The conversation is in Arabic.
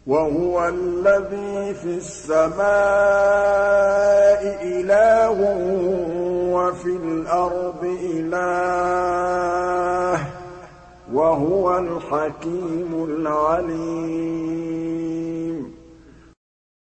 وَهُوَ الَّذِي فِي السَّمَاءِ إِلَٰهٌ وَفِي الْأَرْضِ إِلَٰهٌ ۚ وَهُوَ الْحَكِيمُ الْعَلِيمُ